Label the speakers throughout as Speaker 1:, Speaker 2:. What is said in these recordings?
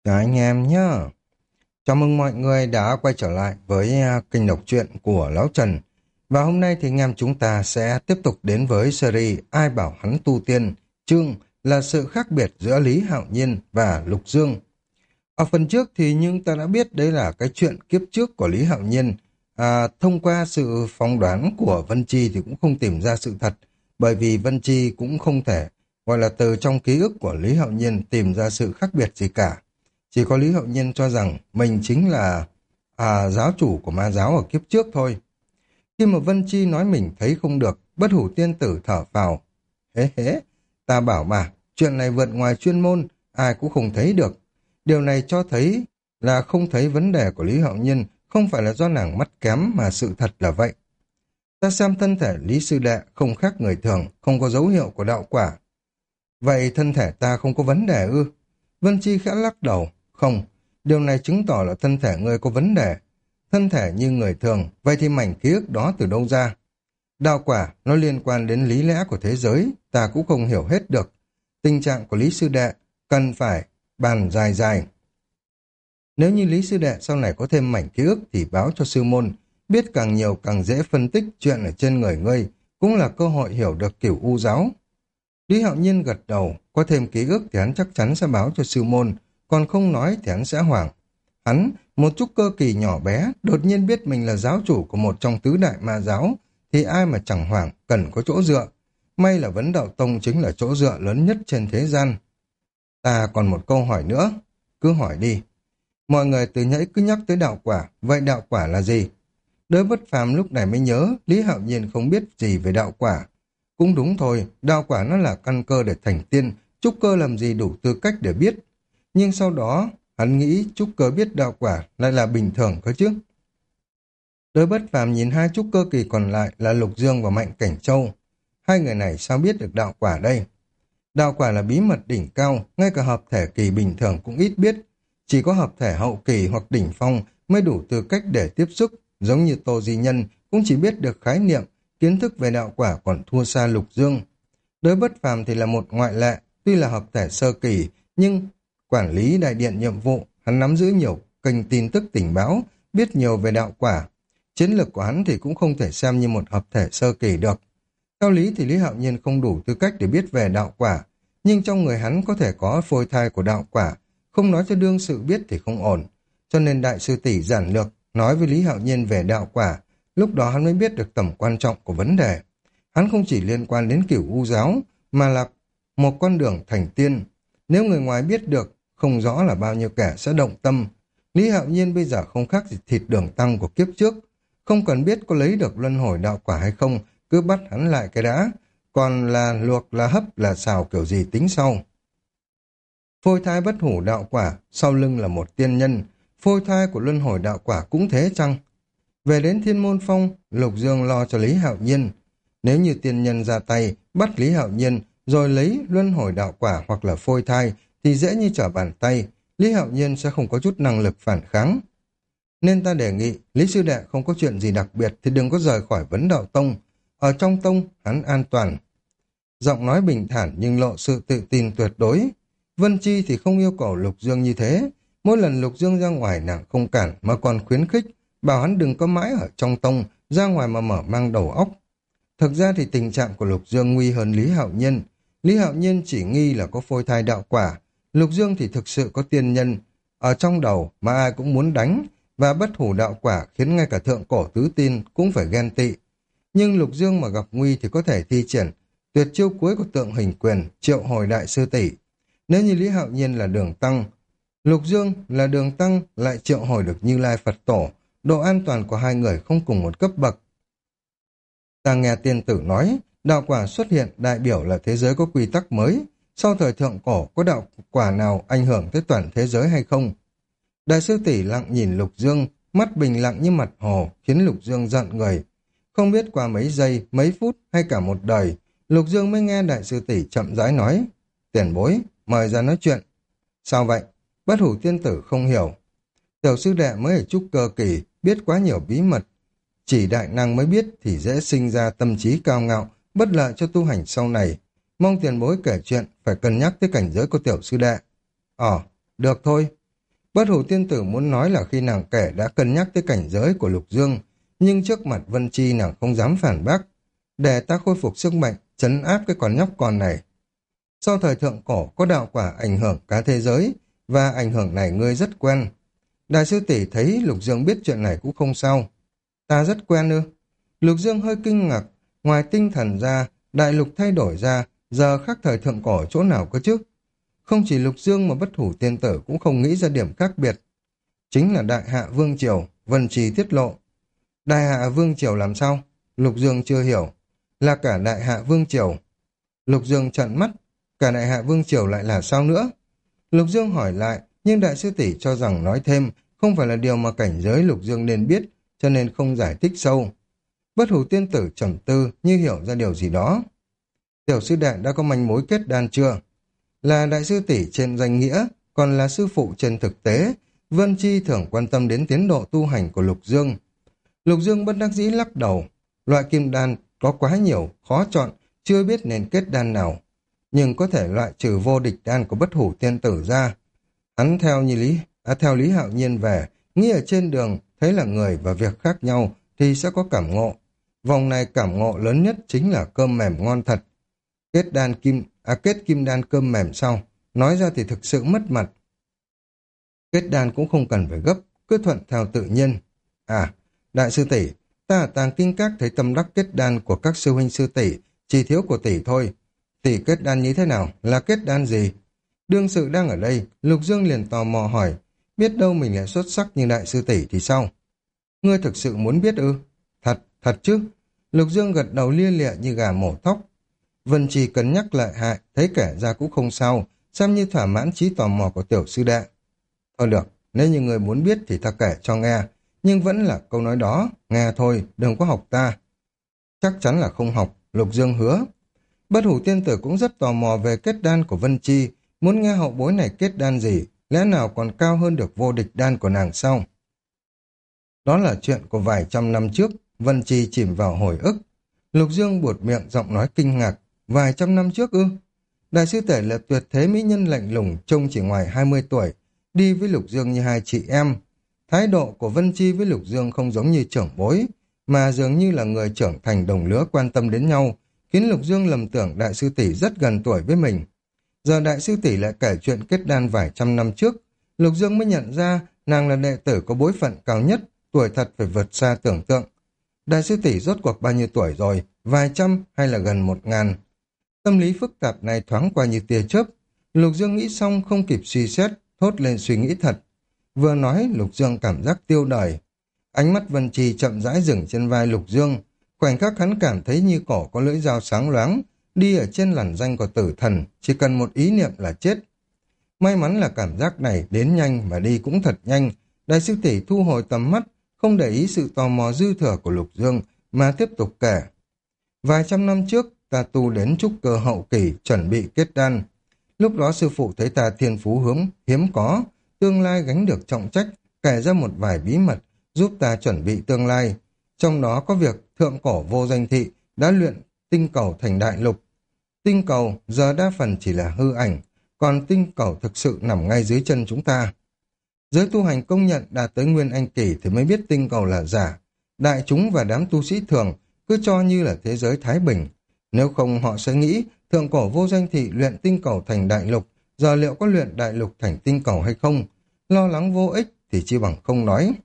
Speaker 1: Chào anh em nhé. Chào mừng mọi người đã quay trở lại với kênh đọc truyện của Lão Trần. Và hôm nay thì anh em chúng ta sẽ tiếp tục đến với series Ai bảo hắn tu tiên, chương là sự khác biệt giữa Lý Hạo Nhiên và Lục Dương. Ở phần trước thì chúng ta đã biết đấy là cái chuyện kiếp trước của Lý Hạo Nhiên. Thông qua sự phỏng đoán của Vân Chi thì cũng không tìm ra sự thật, bởi vì Vân Chi cũng không thể gọi là từ trong ký ức của Lý Hạo Nhiên tìm ra sự khác biệt gì cả. Chỉ có Lý Hạo Nhiên cho rằng mình chính là giáo chủ của ma giáo ở kiếp trước thôi. Khi mà Vân Chi nói mình thấy không được, Bất Hủ Tiên Tử thở phào. Hế hế, ta bảo mà, chuyện này vượt ngoài chuyên môn, ai cũng không thấy được. Điều này cho thấy là không thấy vấn đề của Lý Hạo Nhiên không phải là do nàng mắt kém mà sự thật là vậy. Ta xem thân thể Lý Sư Đệ không khác người thường, không có dấu hiệu của đạo quả. Vậy thân thể ta không có vấn đề ư? Vân Chi khẽ lắc đầu. Không, điều này chứng tỏ là thân thể ngươi có vấn đề. Thân thể như người thường, vậy thì mảnh ký ức đó từ đâu ra? Đạo quả, nó liên quan đến lý lẽ của thế giới, ta cũng không hiểu hết được. Tình trạng của Lý Sư Đệ cần phải bàn dài dài. Nếu như Lý Sư Đệ sau này có thêm mảnh ký ức thì báo cho sư môn, biết càng nhiều càng dễ phân tích chuyện ở trên người ngươi, cũng là cơ hội hiểu được kiểu u giáo. Lý Hạo Nhiên gật đầu, có thêm ký ức thì hắn chắc chắn sẽ báo cho sư môn, còn không nói thì hắn sẽ hoảng. Hắn, một chút cơ kỳ nhỏ bé, đột nhiên biết mình là giáo chủ của một trong tứ đại ma giáo, thì ai mà chẳng hoảng, cần có chỗ dựa. May là Vấn Đạo Tông chính là chỗ dựa lớn nhất trên thế gian. Ta còn một câu hỏi nữa, cứ hỏi đi. Mọi người từ nãy cứ nhắc tới đạo quả, vậy đạo quả là gì? Đới Bất Phàm lúc này mới nhớ, Lý Hạo Nhiên không biết gì về đạo quả. Cũng đúng thôi, đạo quả nó là căn cơ để thành tiên, trúc cơ làm gì đủ tư cách để biết. Nhưng sau đó, hắn nghĩ trúc cơ biết đạo quả lại là bình thường cơ chứ. Đới Bất Phàm nhìn hai trúc cơ kỳ còn lại là Lục Dương và Mạnh Cảnh Châu. Hai người này sao biết được đạo quả đây? Đạo quả là bí mật đỉnh cao, ngay cả hợp thể kỳ bình thường cũng ít biết. Chỉ có hợp thể hậu kỳ hoặc đỉnh phong mới đủ tư cách để tiếp xúc, giống như Tô Di Nhân cũng chỉ biết được khái niệm, kiến thức về đạo quả còn thua xa Lục Dương. Đới Bất Phàm thì là một ngoại lệ, tuy là hợp thể sơ kỳ, nhưng quản lý đại điện nhiệm vụ, hắn nắm giữ nhiều kênh tin tức tình báo, biết nhiều về đạo quả. Chiến lược của hắn thì cũng không thể xem như một hợp thể sơ kỳ được. Theo lý thì Lý Hạo Nhiên không đủ tư cách để biết về đạo quả, nhưng trong người hắn có thể có phôi thai của đạo quả, không nói cho đương sự biết thì không ổn. Cho nên đại sư tỷ giản lược nói với Lý Hạo Nhiên về đạo quả, lúc đó hắn mới biết được tầm quan trọng của vấn đề. Hắn không chỉ liên quan đến cửu u giáo, mà là một con đường thành tiên. Nếu người ngoài biết được, không rõ là bao nhiêu kẻ sẽ động tâm. Lý Hạo Nhiên bây giờ không khác gì thịt đường tăng của kiếp trước. Không cần biết có lấy được luân hồi đạo quả hay không, cứ bắt hắn lại cái đã. Còn là luộc là hấp là xào kiểu gì tính sau. Phôi thai bất hủ đạo quả, sau lưng là một tiên nhân. Phôi thai của luân hồi đạo quả cũng thế chăng? Về đến Thiên Môn Phong, Lục Dương lo cho Lý Hạo Nhiên. Nếu như tiên nhân ra tay, bắt Lý Hạo Nhiên, rồi lấy luân hồi đạo quả hoặc là phôi thai, thì dễ như trở bàn tay, Lý Hạo Nhiên sẽ không có chút năng lực phản kháng. Nên ta đề nghị, Lý Sư Đệ không có chuyện gì đặc biệt thì đừng có rời khỏi Vấn Đạo Tông. Ở trong tông, hắn an toàn. Giọng nói bình thản nhưng lộ sự tự tin tuyệt đối. Vân Chi thì không yêu cầu Lục Dương như thế. Mỗi lần Lục Dương ra ngoài nàng không cản mà còn khuyến khích, bảo hắn đừng có mãi ở trong tông, ra ngoài mà mở mang đầu óc. Thực ra thì tình trạng của Lục Dương nguy hơn Lý Hạo Nhiên. Lý Hạo Nhiên chỉ nghi là có phôi thai đạo quả. Lục Dương thì thực sự có tiên nhân ở trong đầu mà ai cũng muốn đánh, và bất hủ đạo quả khiến ngay cả thượng cổ tứ tin cũng phải ghen tị. Nhưng Lục Dương mà gặp nguy thì có thể thi triển tuyệt chiêu cuối của tượng hình quyền, triệu hồi đại sư tỷ. Nếu như Lý Hạo Nhiên là đường tăng, Lục Dương là đường tăng lại triệu hồi được Như Lai Phật Tổ, độ an toàn của hai người không cùng một cấp bậc. Ta nghe tiên tử nói, đạo quả xuất hiện đại biểu là thế giới có quy tắc mới. Sau thời thượng cổ có đạo quả nào ảnh hưởng tới toàn thế giới hay không? Đại sư tỷ lặng nhìn Lục Dương, mắt bình lặng như mặt hồ, khiến Lục Dương giận người. Không biết qua mấy giây, mấy phút hay cả một đời, Lục Dương mới nghe đại sư tỷ chậm rãi nói, tiền bối, mời ra nói chuyện. Sao vậy? Bất hủ tiên tử không hiểu. Tiểu sư đệ mới ở trúc cơ kỳ, biết quá nhiều bí mật. Chỉ đại năng mới biết thì dễ sinh ra tâm trí cao ngạo, bất lợi cho tu hành sau này. Mong tiền bối kể chuyện, phải cân nhắc tới cảnh giới của tiểu sư đệ. Được thôi. Bất hủ tiên tử muốn nói là khi nàng kể đã cân nhắc tới cảnh giới của Lục Dương, nhưng trước mặt Vân Chi nàng không dám phản bác. Để ta khôi phục sức mạnh, trấn áp cái con nhóc con này. Sau thời thượng cổ có đạo quả ảnh hưởng cả thế giới, và ảnh hưởng này ngươi rất quen. Đại sư tỷ thấy Lục Dương biết chuyện này cũng không sao. Ta rất quen ư? Lục Dương hơi kinh ngạc, ngoài tinh thần ra, đại lục thay đổi ra, giờ khác thời thượng cổ ở chỗ nào cơ chứ? Không chỉ Lục Dương mà bất hủ tiên tử cũng không nghĩ ra điểm khác biệt. Chính là Đại Hạ Vương Triều, Vân Trì tiết lộ. Đại Hạ Vương Triều làm sao? Lục Dương chưa hiểu. Là cả Đại Hạ Vương Triều. Lục Dương trợn mắt, cả Đại Hạ Vương Triều lại là sao nữa? Lục Dương hỏi lại, nhưng đại sư tỷ cho rằng nói thêm không phải là điều mà cảnh giới Lục Dương nên biết, cho nên không giải thích sâu. Bất hủ tiên tử trầm tư như hiểu ra điều gì đó. Tiểu sư đệ đã có manh mối kết đan chưa? Là đại sư tỷ trên danh nghĩa, còn là sư phụ trên thực tế, Vân Chi thường quan tâm đến tiến độ tu hành của Lục Dương. Lục Dương bất đắc dĩ lắc đầu, loại kim đan có quá nhiều, khó chọn, chưa biết nên kết đan nào. Nhưng có thể loại trừ vô địch đan của bất hủ tiên tử ra. Hắn theo Lý Hạo Nhiên về, nghĩ ở trên đường, thấy là người và việc khác nhau thì sẽ có cảm ngộ. Vòng này cảm ngộ lớn nhất chính là cơm mềm ngon thật. Kết kim đan cơm mềm sau, nói ra thì thực sự mất mặt. Kết đan cũng không cần phải gấp, cứ thuận theo tự nhiên. À, đại sư tỷ, ta ở Tàng Kinh Các thấy tâm đắc kết đan của các sư huynh sư tỷ, chỉ thiếu của tỷ thôi. Tỷ kết đan như thế nào? Là kết đan gì? Đương sự đang ở đây, Lục Dương liền tò mò hỏi, biết đâu mình lại xuất sắc như đại sư tỷ thì sao? Ngươi thực sự muốn biết ư? Thật chứ? Lục Dương gật đầu lia lịa như gà mổ thóc. Vân Trì cân nhắc lợi hại, thấy kể ra cũng không sao, xem như thỏa mãn trí tò mò của tiểu sư đệ. Thôi được, nếu như người muốn biết thì ta kể cho nghe, nhưng vẫn là câu nói đó, nghe thôi, đừng có học ta. Chắc chắn là không học, Lục Dương hứa. Bất hủ tiên tử cũng rất tò mò về kết đan của Vân Chi, muốn nghe hậu bối này kết đan gì, lẽ nào còn cao hơn được vô địch đan của nàng sao? Đó là chuyện của vài trăm năm trước, Vân Chi chìm vào hồi ức. Lục Dương buột miệng giọng nói kinh ngạc, vài trăm năm trước ư? Đại sư tỷ là tuyệt thế mỹ nhân lạnh lùng, trông chỉ ngoài 20 tuổi, đi với Lục Dương như hai chị em. Thái độ của Vân Chi với Lục Dương không giống như trưởng bối, mà dường như là người trưởng thành đồng lứa quan tâm đến nhau, khiến Lục Dương lầm tưởng đại sư tỷ rất gần tuổi với mình. Giờ đại sư tỷ lại kể chuyện kết đan vài trăm năm trước, Lục Dương mới nhận ra nàng là đệ tử có bối phận cao nhất, tuổi thật phải vượt xa tưởng tượng. Đại sư tỷ rốt cuộc bao nhiêu tuổi rồi, vài trăm hay là gần 1000? Tâm lý phức tạp này thoáng qua như tia chớp. Lục Dương nghĩ xong không kịp suy xét, thốt lên suy nghĩ thật. Vừa nói, Lục Dương cảm giác tiêu đời. Ánh mắt Vân Trì chậm rãi dừng trên vai Lục Dương. Khoảnh khắc hắn cảm thấy như cổ có lưỡi dao sáng loáng, đi ở trên làn danh của tử thần, chỉ cần một ý niệm là chết. May mắn là cảm giác này đến nhanh mà đi cũng thật nhanh. Đại sư tỷ thu hồi tầm mắt, không để ý sự tò mò dư thừa của Lục Dương, mà tiếp tục kể. Vài trăm năm trước, ta tu đến trúc cơ hậu kỳ, chuẩn bị kết đan. Lúc đó sư phụ thấy ta thiên phú hiếm có, tương lai gánh được trọng trách, kể ra một vài bí mật, giúp ta chuẩn bị tương lai. Trong đó có việc thượng cổ vô danh thị đã luyện tinh cầu thành đại lục. Tinh cầu giờ đa phần chỉ là hư ảnh, còn tinh cầu thực sự nằm ngay dưới chân chúng ta. Giới tu hành công nhận đạt tới nguyên anh kỳ thì mới biết tinh cầu là giả. Đại chúng và đám tu sĩ thường cứ cho như là thế giới thái bình. Nếu không họ sẽ nghĩ thượng cổ vô danh thị luyện tinh cầu thành đại lục, giờ liệu có luyện đại lục thành tinh cầu hay không? Lo lắng vô ích thì chi bằng không nói.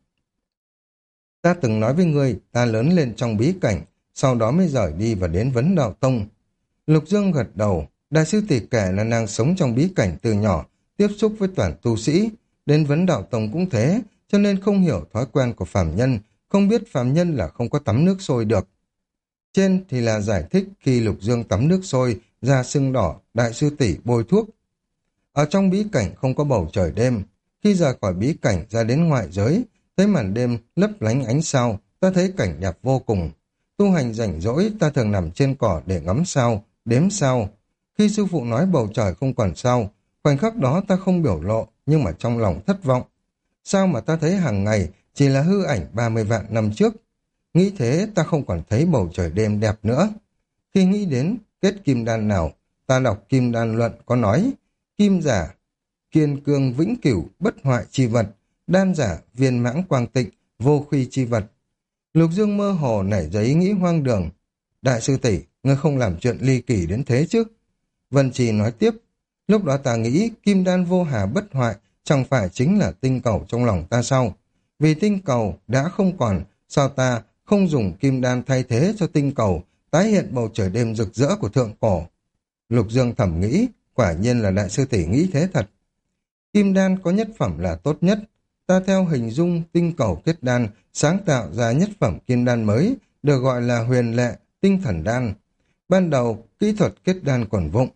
Speaker 1: Ta từng nói với ngươi, ta lớn lên trong bí cảnh, sau đó mới rời đi và đến Vấn Đạo Tông. Lục Dương gật đầu, đại sư tỷ kể là nàng sống trong bí cảnh từ nhỏ, tiếp xúc với toàn tu sĩ, đến Vấn Đạo Tông cũng thế, cho nên không hiểu thói quen của phàm nhân, không biết phàm nhân là không có tắm nước sôi được. Trên thì là giải thích khi Lục Dương tắm nước sôi, da sưng đỏ, đại sư tỷ bôi thuốc. Ở trong bí cảnh không có bầu trời đêm, khi rời khỏi bí cảnh ra đến ngoại giới, thấy màn đêm lấp lánh ánh sao, ta thấy cảnh đẹp vô cùng. Tu hành rảnh rỗi, ta thường nằm trên cỏ để ngắm sao, đếm sao. Khi sư phụ nói bầu trời không còn sao, khoảnh khắc đó ta không biểu lộ, nhưng mà trong lòng thất vọng. Sao mà ta thấy hàng ngày chỉ là hư ảnh 30 vạn năm trước? Nghĩ thế ta không còn thấy bầu trời đêm đẹp nữa. Khi nghĩ đến kết kim đan nào, ta đọc kim đan luận có nói, kim giả kiên cương vĩnh cửu, bất hoại chi vật, đan giả, viên mãn quang tịnh, vô khuy chi vật. Lục Dương mơ hồ nảy ra ý nghĩ hoang đường. Đại sư tỷ, ngươi không làm chuyện ly kỳ đến thế chứ? Vân Trì nói tiếp, lúc đó ta nghĩ kim đan vô hà bất hoại chẳng phải chính là tinh cầu trong lòng ta sao? Vì tinh cầu đã không còn, sao ta không dùng kim đan thay thế cho tinh cầu, tái hiện bầu trời đêm rực rỡ của thượng cổ? Lục Dương thầm nghĩ, quả nhiên là đại sư tỷ nghĩ thế thật. Kim đan có nhất phẩm là tốt nhất. Ta theo hình dung tinh cầu kết đan, sáng tạo ra nhất phẩm kim đan mới, được gọi là huyền lệ, tinh thần đan. Ban đầu, kỹ thuật kết đan còn vụng.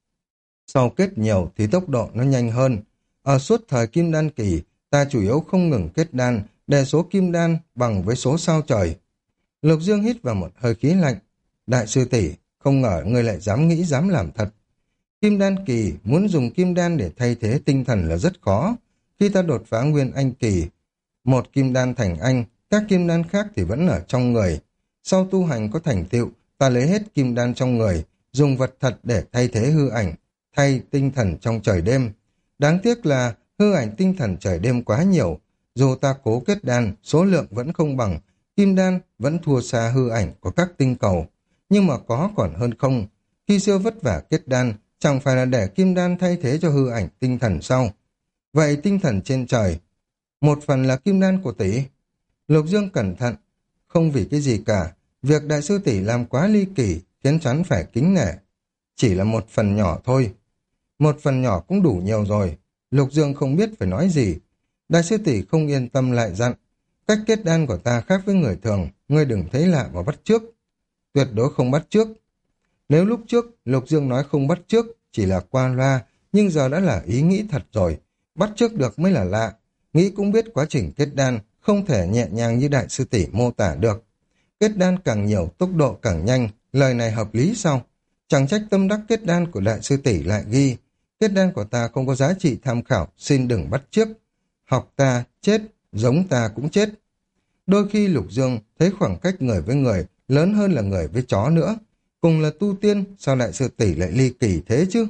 Speaker 1: Sau kết nhiều thì tốc độ nó nhanh hơn. Ở suốt thời kim đan kỳ, ta chủ yếu không ngừng kết đan, để số kim đan bằng với số sao trời. Lục Dương hít vào một hơi khí lạnh. Đại sư tỷ, không ngờ ngươi lại dám nghĩ dám làm thật. Kim đan kỳ muốn dùng kim đan để thay thế tinh thần là rất khó. Khi ta đột phá nguyên anh kỳ, một kim đan thành anh, các kim đan khác thì vẫn ở trong người. Sau tu hành có thành tựu, ta lấy hết kim đan trong người, dùng vật thật để thay thế hư ảnh, thay tinh thần trong trời đêm. Đáng tiếc là hư ảnh tinh thần trời đêm quá nhiều. Dù ta cố kết đan, số lượng vẫn không bằng, kim đan vẫn thua xa hư ảnh của các tinh cầu. Nhưng mà có còn hơn không. Khi xưa vất vả kết đan, chẳng phải là để kim đan thay thế cho hư ảnh tinh thần sao? Vậy tinh thần trên trời, một phần là kim đan của tỷ. Lục Dương cẩn thận, không vì cái gì cả. Việc đại sư tỷ làm quá ly kỳ, khiến chắn phải kính nể. Chỉ là một phần nhỏ thôi. Một phần nhỏ cũng đủ nhiều rồi. Lục Dương không biết phải nói gì. Đại sư tỷ không yên tâm lại dặn. Cách kết đan của ta khác với người thường, ngươi đừng thấy lạ và bắt chước. Tuyệt đối không bắt chước. Nếu lúc trước Lục Dương nói không bắt chước, chỉ là qua loa, nhưng giờ đã là ý nghĩ thật rồi. Bắt chước được mới là lạ. Nghĩ cũng biết quá trình kết đan không thể nhẹ nhàng như đại sư tỷ mô tả được. Kết đan càng nhiều, tốc độ càng nhanh, lời này hợp lý sao? Chẳng trách tâm đắc kết đan của đại sư tỷ lại ghi, kết đan của ta không có giá trị tham khảo, xin đừng bắt chước. Học ta chết, giống ta cũng chết. Đôi khi Lục Dương thấy khoảng cách người với người lớn hơn là người với chó nữa. Cùng là tu tiên, sao đại sư tỷ lại ly kỳ thế chứ?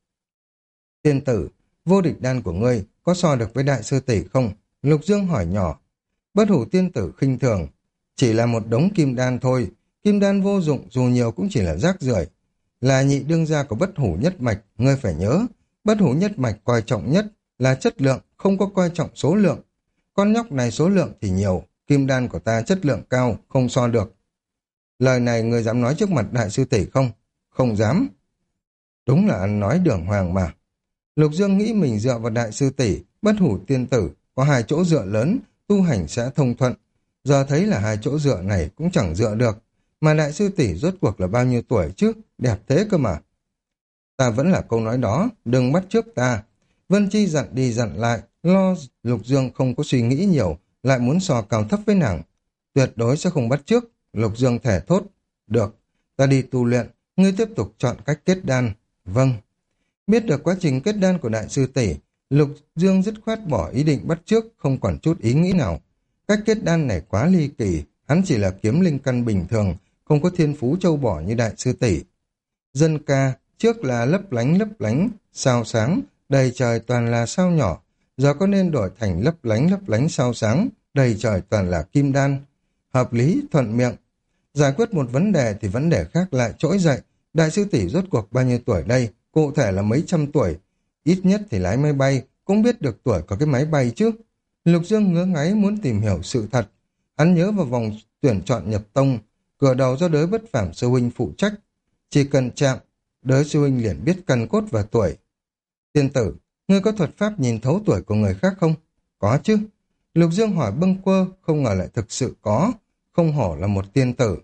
Speaker 1: Tiên tử, vô địch đan của ngươi có so được với đại sư tỷ không? Lục Dương hỏi nhỏ. Bất hủ tiên tử khinh thường. Chỉ là một đống kim đan thôi. Kim đan vô dụng, dù nhiều cũng chỉ là rác rưởi. Là nhị đương gia của bất hủ nhất mạch, ngươi phải nhớ. Bất hủ nhất mạch coi trọng nhất là chất lượng, không có coi trọng số lượng. Con nhóc này số lượng thì nhiều, kim đan của ta chất lượng cao, không so được. Lời này ngươi dám nói trước mặt đại sư tỷ không? Không dám. Đúng là ăn nói đường hoàng mà. Lục Dương nghĩ mình dựa vào đại sư tỷ, bất hủ tiên tử, có hai chỗ dựa lớn, tu hành sẽ thông thuận. Giờ thấy là hai chỗ dựa này cũng chẳng dựa được. Mà đại sư tỷ rốt cuộc là bao nhiêu tuổi chứ? Đẹp thế cơ mà. Ta vẫn là câu nói đó, đừng bắt chước ta. Vân Chi dặn đi dặn lại, lo Lục Dương không có suy nghĩ nhiều, lại muốn so cao thấp với nàng. Tuyệt đối sẽ không bắt chước. Lục Dương thẻ thốt. Được, ta đi tu luyện, ngươi tiếp tục chọn cách kết đan. Vâng. Biết được quá trình kết đan của đại sư tỷ, Lục Dương dứt khoát bỏ ý định bắt chước, không còn chút ý nghĩ nào. Cách kết đan này quá ly kỳ, hắn chỉ là kiếm linh căn bình thường, không có thiên phú châu bò như đại sư tỷ. Dân ca, trước là lấp lánh, sao sáng, đầy trời toàn là sao nhỏ, giờ có nên đổi thành lấp lánh sao sáng, đầy trời toàn là kim đan. Hợp lý, thuận miệng. Giải quyết một vấn đề thì vấn đề khác lại trỗi dậy. Đại sư tỷ rốt cuộc bao nhiêu tuổi đây? Cụ thể là mấy trăm tuổi. Ít nhất thì lái máy bay, cũng biết được tuổi có cái máy bay chứ. Lục Dương ngứa ngáy muốn tìm hiểu sự thật. Hắn nhớ vào vòng tuyển chọn nhập tông, cửa đầu do Đới Bất Phàm sư huynh phụ trách. Chỉ cần chạm, Đới sư huynh liền biết căn cốt và tuổi. Tiên tử, ngươi có thuật pháp nhìn thấu tuổi của người khác không? Có chứ. Lục Dương hỏi bâng quơ, không ngờ lại thực sự có. Không hổ là một tiên tử.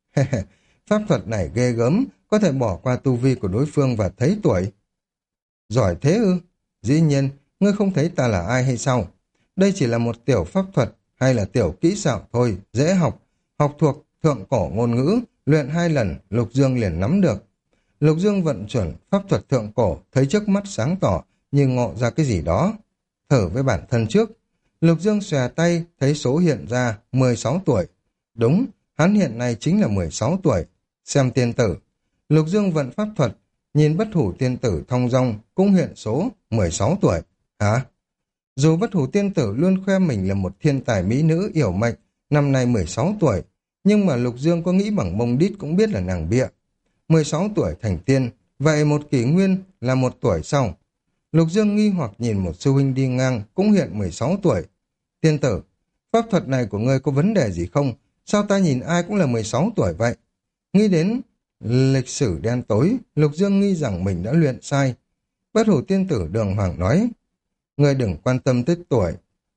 Speaker 1: Pháp thuật này ghê gớm, có thể bỏ qua tu vi của đối phương và thấy tuổi. Giỏi thế ư? Dĩ nhiên, ngươi không thấy ta là ai hay sao? Đây chỉ là một tiểu pháp thuật hay là tiểu kỹ xảo thôi, dễ học. Học thuộc thượng cổ ngôn ngữ, luyện 2 lần, Lục Dương liền nắm được. Lục Dương vận chuyển pháp thuật thượng cổ, thấy trước mắt sáng tỏ, như ngộ ra cái gì đó. Thử với bản thân trước. Lục Dương xòe tay, thấy số hiện ra 16 tuổi. Đúng, hắn hiện nay chính là 16 tuổi. Xem tiên tử. Lục Dương vận pháp thuật, nhìn bất hủ tiên tử thong dong cũng hiện số 16 tuổi. Hả? Dù Bất Hủ Tiên Tử luôn khoe mình là một thiên tài mỹ nữ yểu mệnh, năm nay 16 tuổi, nhưng mà Lục Dương có nghĩ bằng mông đít cũng biết là nàng bịa. 16 tuổi thành tiên, vậy một kỷ nguyên là 1 tuổi sau. Lục Dương nghi hoặc nhìn một sư huynh đi ngang cũng hiện 16 tuổi. Tiên tử, pháp thuật này của ngươi có vấn đề gì không? Sao ta nhìn ai cũng là 16 tuổi vậy? Nghĩ đến lịch sử đen tối, Lục Dương nghi rằng mình đã luyện sai. Bất Hủ Tiên Tử đường hoàng nói, ngươi đừng quan tâm tới tuổi.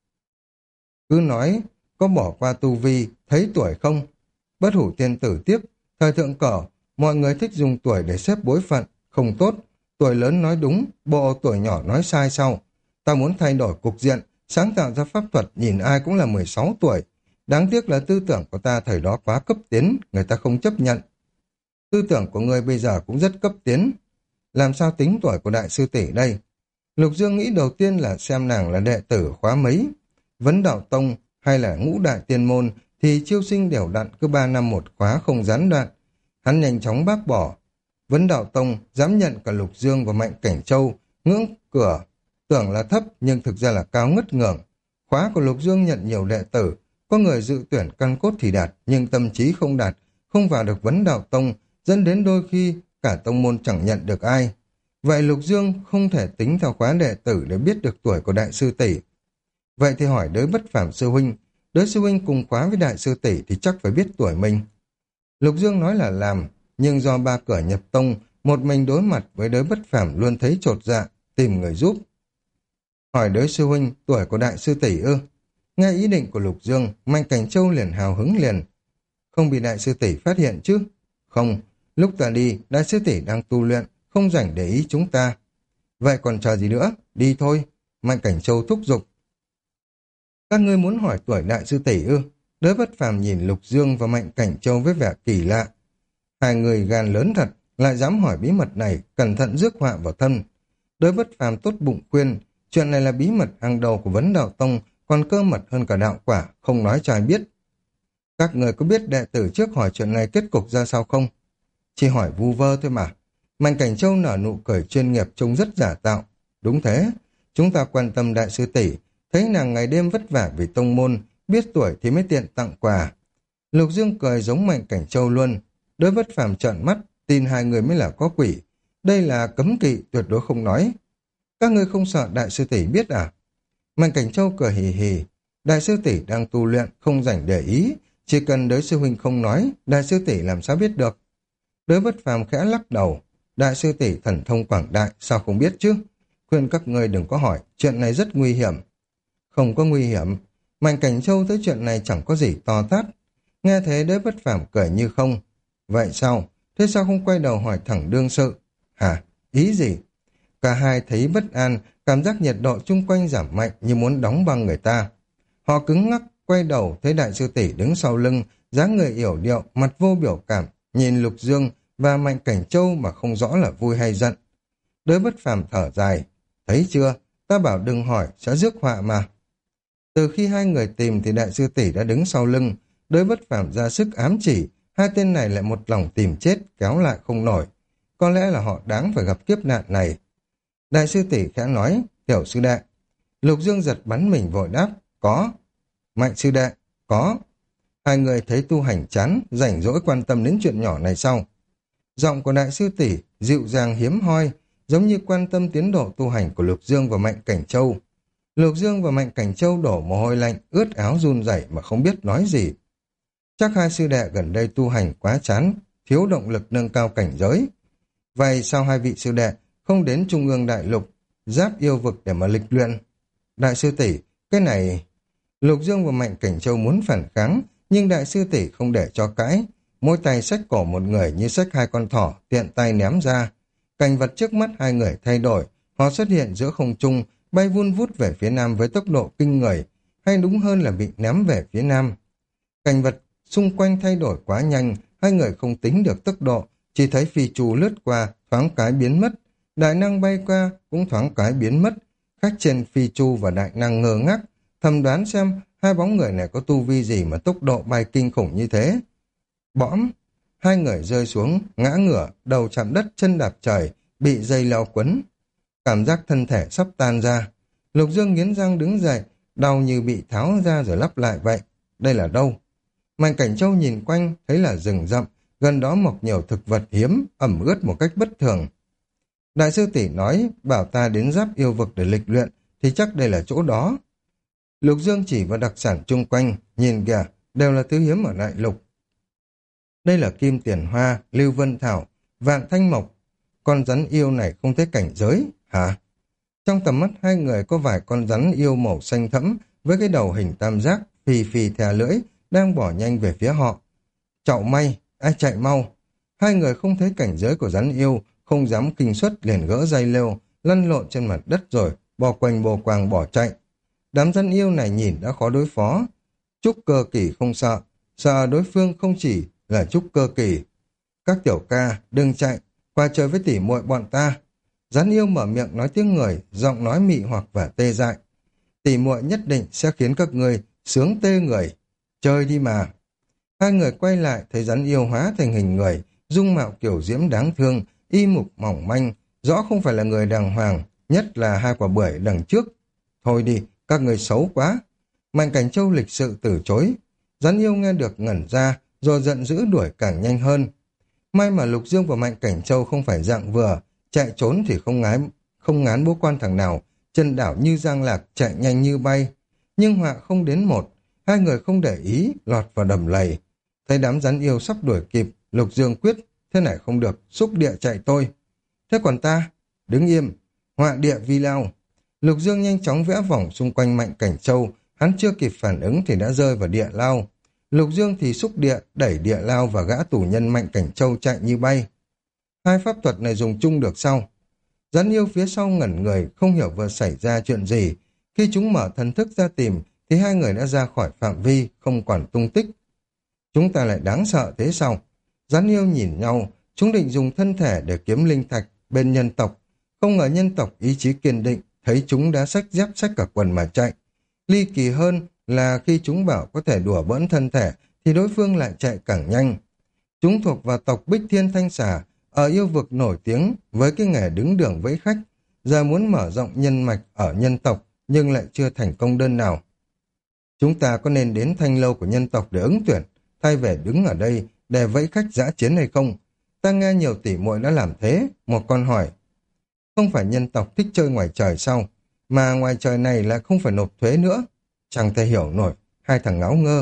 Speaker 1: Cứ nói, có bỏ qua tu vi, thấy tuổi không? Bất Hủ Tiên Tử tiếp, thời thượng cổ, mọi người thích dùng tuổi để xếp bối phận, không tốt. Tuổi lớn nói đúng, bộ tuổi nhỏ nói sai sau. Ta muốn thay đổi cục diện, sáng tạo ra pháp thuật nhìn ai cũng là 16 tuổi. Đáng tiếc là tư tưởng của ta thời đó quá cấp tiến, người ta không chấp nhận. Tư tưởng của ngươi bây giờ cũng rất cấp tiến. Làm sao tính tuổi của đại sư tỷ đây? Lục Dương nghĩ đầu tiên là xem nàng là đệ tử khóa mấy. Vấn Đạo Tông hay là Ngũ Đại Tiên Môn thì chiêu sinh đều đặn cứ 3 năm một khóa không gián đoạn. Hắn nhanh chóng bác bỏ. Vấn Đạo Tông dám nhận cả Lục Dương và Mạnh Cảnh Châu, ngưỡng cửa, tưởng là thấp nhưng thực ra là cao ngất ngưỡng. Khóa của Lục Dương nhận nhiều đệ tử, có người dự tuyển căn cốt thì đạt, nhưng tâm trí không đạt, không vào được Vấn Đạo Tông, dẫn đến đôi khi cả tông môn chẳng nhận được ai. Vậy Lục Dương không thể tính theo khóa đệ tử để biết được tuổi của đại sư tỷ. Vậy thì hỏi Đới Bất Phàm sư huynh, Đới sư huynh cùng khóa với đại sư tỷ thì chắc phải biết tuổi mình. Lục Dương nói là làm, nhưng do ba cửa nhập tông, một mình đối mặt với Đới Bất Phàm luôn thấy chột dạ, tìm người giúp. Hỏi Đới sư huynh, tuổi của đại sư tỷ ư? Nghe ý định của Lục Dương, Mạnh Cảnh Châu liền hào hứng liền. Không bị đại sư tỷ phát hiện chứ? Không, lúc ta đi, đại sư tỷ đang tu luyện, không rảnh để ý chúng ta. Vậy còn chờ gì nữa? Đi thôi. Mạnh Cảnh Châu thúc giục. Các ngươi muốn hỏi tuổi đại sư tỷ ư? Đới Bất Phàm nhìn Lục Dương và Mạnh Cảnh Châu với vẻ kỳ lạ. Hai người gan lớn thật, lại dám hỏi bí mật này, cẩn thận rước họa vào thân. Đới Bất Phàm tốt bụng khuyên, chuyện này là bí mật hàng đầu của Vấn Đạo Tông, còn cơ mật hơn cả đạo quả, không nói cho ai biết. Các người có biết đệ tử trước hỏi chuyện này kết cục ra sao không? Chỉ hỏi vu vơ thôi mà. Mạnh Cảnh Châu nở nụ cười chuyên nghiệp trông rất giả tạo. Đúng thế, chúng ta quan tâm đại sư tỷ, thấy nàng ngày đêm vất vả vì tông môn, biết tuổi thì mới tiện tặng quà. Lục Dương cười giống Mạnh Cảnh Châu luôn. Đới Bất Phàm trợn mắt, tin hai người mới là có quỷ. Đây là cấm kỵ, tuyệt đối không nói. Các ngươi không sợ đại sư tỷ biết à? Mạnh Cảnh Châu cười hì hì. Đại sư tỷ đang tu luyện, không rảnh để ý. Chỉ cần Đới sư huynh không nói, đại sư tỷ làm sao biết được? Đới Bất Phàm khẽ lắc đầu. Đại sư tỷ thần thông quảng đại, sao không biết chứ? Khuyên các ngươi đừng có hỏi, chuyện này rất nguy hiểm. Không có nguy hiểm. Mạnh Cảnh Châu thấy chuyện này chẳng có gì to tát. Nghe thế Đới Bất Phàm cười như không. Vậy sao? Thế sao không quay đầu hỏi thẳng đương sự? Hả? Ý gì? Cả hai thấy bất an, cảm giác nhiệt độ chung quanh giảm mạnh như muốn đóng băng người ta. Họ cứng ngắc, quay đầu thấy đại sư tỷ đứng sau lưng, dáng người yểu điệu, mặt vô biểu cảm, nhìn Lục Dương và Mạnh Cảnh Châu mà không rõ là vui hay giận. Đới Bất Phàm thở dài. Thấy chưa? Ta bảo đừng hỏi, sẽ rước họa mà. Từ khi hai người tìm thì đại sư tỷ đã đứng sau lưng. Đới Bất Phàm ra sức ám chỉ, hai tên này lại một lòng tìm chết, kéo lại không nổi. Có lẽ là họ đáng phải gặp kiếp nạn này. Đại sư tỷ khẽ nói, tiểu sư đệ. Lục Dương giật bắn mình vội đáp, có. Mạnh sư đệ, có. Hai người thấy tu hành chán, rảnh rỗi quan tâm đến chuyện nhỏ này sau. Giọng của đại sư tỷ dịu dàng hiếm hoi, giống như quan tâm tiến độ tu hành của Lục Dương và Mạnh Cảnh Châu. Lục Dương và Mạnh Cảnh Châu đổ mồ hôi lạnh, ướt áo run rẩy mà không biết nói gì. Chắc hai sư đệ gần đây tu hành quá chán, thiếu động lực nâng cao cảnh giới. Vậy sao hai vị sư đệ không đến Trung ương Đại Lục, giáp yêu vực để mà lịch luyện? Đại sư tỷ, cái này... Lục Dương và Mạnh Cảnh Châu muốn phản kháng, nhưng đại sư tỷ không để cho cãi. Mỗi tay xách cổ một người như xách hai con thỏ, tiện tay ném ra. Cảnh vật trước mắt hai người thay đổi, họ xuất hiện giữa không trung, bay vun vút về phía nam với tốc độ kinh người, hay đúng hơn là bị ném về phía nam. Cảnh vật xung quanh thay đổi quá nhanh, hai người không tính được tốc độ, chỉ thấy phi chu lướt qua, thoáng cái biến mất. Đại năng bay qua, cũng thoáng cái biến mất. Khách trên phi chu và đại năng ngơ ngác, thầm đoán xem hai bóng người này có tu vi gì mà tốc độ bay kinh khủng như thế. Bõm, hai người rơi xuống, ngã ngửa, đầu chạm đất chân đạp trời, bị dây leo quấn. Cảm giác thân thể sắp tan ra. Lục Dương nghiến răng đứng dậy, đau như bị tháo ra rồi lắp lại vậy. Đây là đâu? Mạnh Cảnh Châu nhìn quanh, thấy là rừng rậm, gần đó mọc nhiều thực vật hiếm, ẩm ướt một cách bất thường. Đại sư tỷ nói, bảo ta đến giáp yêu vực để lịch luyện, thì chắc đây là chỗ đó. Lục Dương chỉ vào đặc sản chung quanh, nhìn kìa, đều là thứ hiếm ở đại lục. Đây là kim tiền hoa, lưu vân thảo, vạn thanh mộc. Con rắn yêu này không thấy cảnh giới, hả? Trong tầm mắt hai người có vài con rắn yêu màu xanh thẫm với cái đầu hình tam giác, phì phì thè lưỡi, đang bỏ nhanh về phía họ. Chạo may, ai chạy mau. Hai người không thấy cảnh giới của rắn yêu, không dám kinh suất liền gỡ dây leo, lăn lộn trên mặt đất rồi, bò quanh bồ quàng bỏ chạy. Đám rắn yêu này nhìn đã khó đối phó. Trúc cơ kỳ không sợ, sợ đối phương không chỉ là trúc cơ kỳ. Các tiểu ca, đừng chạy, qua chơi với tỉ muội bọn ta. Rắn yêu mở miệng nói tiếng người, giọng nói mị hoặc và tê dại. Tỉ muội nhất định sẽ khiến các ngươi sướng tê người. Chơi đi mà. Hai người quay lại thấy rắn yêu hóa thành hình người, dung mạo kiểu diễm đáng thương, y mục mỏng manh, rõ không phải là người đàng hoàng, nhất là hai quả bưởi đằng trước. Thôi đi, các người xấu quá. Mạnh Cảnh Châu lịch sự từ chối. Rắn yêu nghe được ngẩn ra, rồi giận dữ đuổi càng nhanh hơn. May mà Lục Dương và Mạnh Cảnh Châu không phải dạng vừa, chạy trốn thì không ngán bố quan thằng nào, chân đảo như giang lạc, chạy nhanh như bay. Nhưng họa không đến một, hai người không để ý, lọt vào đầm lầy. Thấy đám rắn yêu sắp đuổi kịp, Lục Dương quyết, thế này không được, xúc địa chạy tôi. Thế còn ta? Đứng im, họa địa vi lao. Lục Dương nhanh chóng vẽ vòng xung quanh Mạnh Cảnh Châu, hắn chưa kịp phản ứng thì đã rơi vào địa lao. Lục Dương thì xúc địa, đẩy địa lao và gã tù nhân Mạnh Cảnh Châu chạy như bay. Hai pháp thuật này dùng chung được sao? Rắn yêu phía sau ngẩn người, không hiểu vừa xảy ra chuyện gì. Khi chúng mở thần thức ra tìm, thì hai người đã ra khỏi phạm vi, không còn tung tích. Chúng ta lại đáng sợ thế sao? Rắn yêu nhìn nhau, chúng định dùng thân thể để kiếm linh thạch bên nhân tộc. Không ngờ nhân tộc ý chí kiên định, thấy chúng đã xách dép xách cả quần mà chạy. Ly kỳ hơn là khi chúng bảo có thể đùa bỡn thân thể, thì đối phương lại chạy càng nhanh. Chúng thuộc vào tộc Bích Thiên Thanh Xà, ở yêu vực nổi tiếng với cái nghề đứng đường vẫy khách, giờ muốn mở rộng nhân mạch ở nhân tộc nhưng lại chưa thành công đơn nào. Chúng ta có nên đến thanh lâu của nhân tộc để ứng tuyển, thay về đứng ở đây để vẫy khách dã chiến hay không? Ta nghe nhiều tỷ muội đã làm thế, một con hỏi. Không phải nhân tộc thích chơi ngoài trời sao? Mà ngoài trời này lại không phải nộp thuế nữa. Chẳng thể hiểu nổi, hai thằng ngáo ngơ.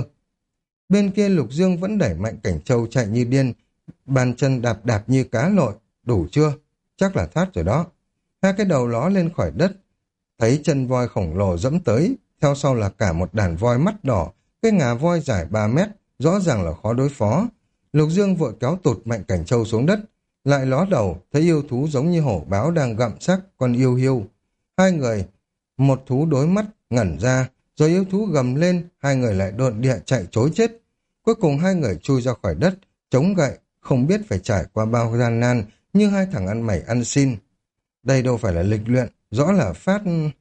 Speaker 1: Bên kia Lục Dương vẫn đẩy Mạnh Cảnh Châu chạy như điên, bàn chân đạp đạp như cá lội. Đủ chưa? Chắc là thoát rồi đó. Hai cái đầu ló lên khỏi đất, thấy chân voi khổng lồ dẫm tới, theo sau là cả một đàn voi mắt đỏ, cái ngà voi dài 3 mét, rõ ràng là khó đối phó. Lục Dương vội kéo tụt Mạnh Cảnh Châu xuống đất, lại ló đầu, thấy yêu thú giống như hổ báo đang gặm xác con yêu hiêu. Hai người, một thú đối mắt, ngẩn ra, rồi yêu thú gầm lên, hai người lại độn địa chạy trối chết. Cuối cùng hai người chui ra khỏi đất, chống gậy, không biết phải trải qua bao gian nan như hai thằng ăn mày ăn xin. Đây đâu phải là lịch luyện, rõ là phát.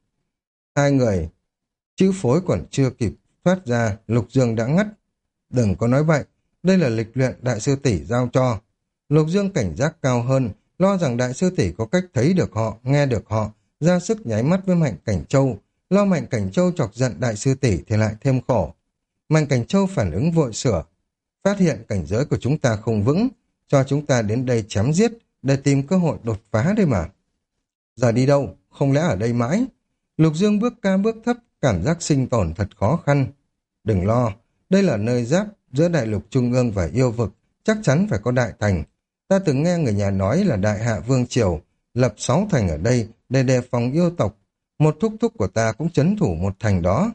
Speaker 1: Hai người, chữ phối còn chưa kịp thoát ra, Lục Dương đã ngắt. Đừng có nói vậy, đây là lịch luyện đại sư tỷ giao cho. Lục Dương cảnh giác cao hơn, lo rằng đại sư tỷ có cách thấy được họ, nghe được họ, ra sức nháy mắt với Mạnh Cảnh Châu. Lo Mạnh Cảnh Châu chọc giận đại sư tỷ thì lại thêm khổ. Mạnh Cảnh Châu phản ứng vội sửa. Phát hiện cảnh giới của chúng ta không vững, cho chúng ta đến đây chém giết, để tìm cơ hội đột phá đây mà. Giờ đi đâu? Không lẽ ở đây mãi? Lục Dương bước ca bước thấp, cảm giác sinh tồn thật khó khăn. Đừng lo, đây là nơi giáp giữa đại lục trung ương và yêu vực, chắc chắn phải có đại thành. Ta từng nghe người nhà nói là Đại Hạ Vương Triều lập 6 thành ở đây để đề phòng yêu tộc. Một thúc thúc của ta cũng trấn thủ một thành đó.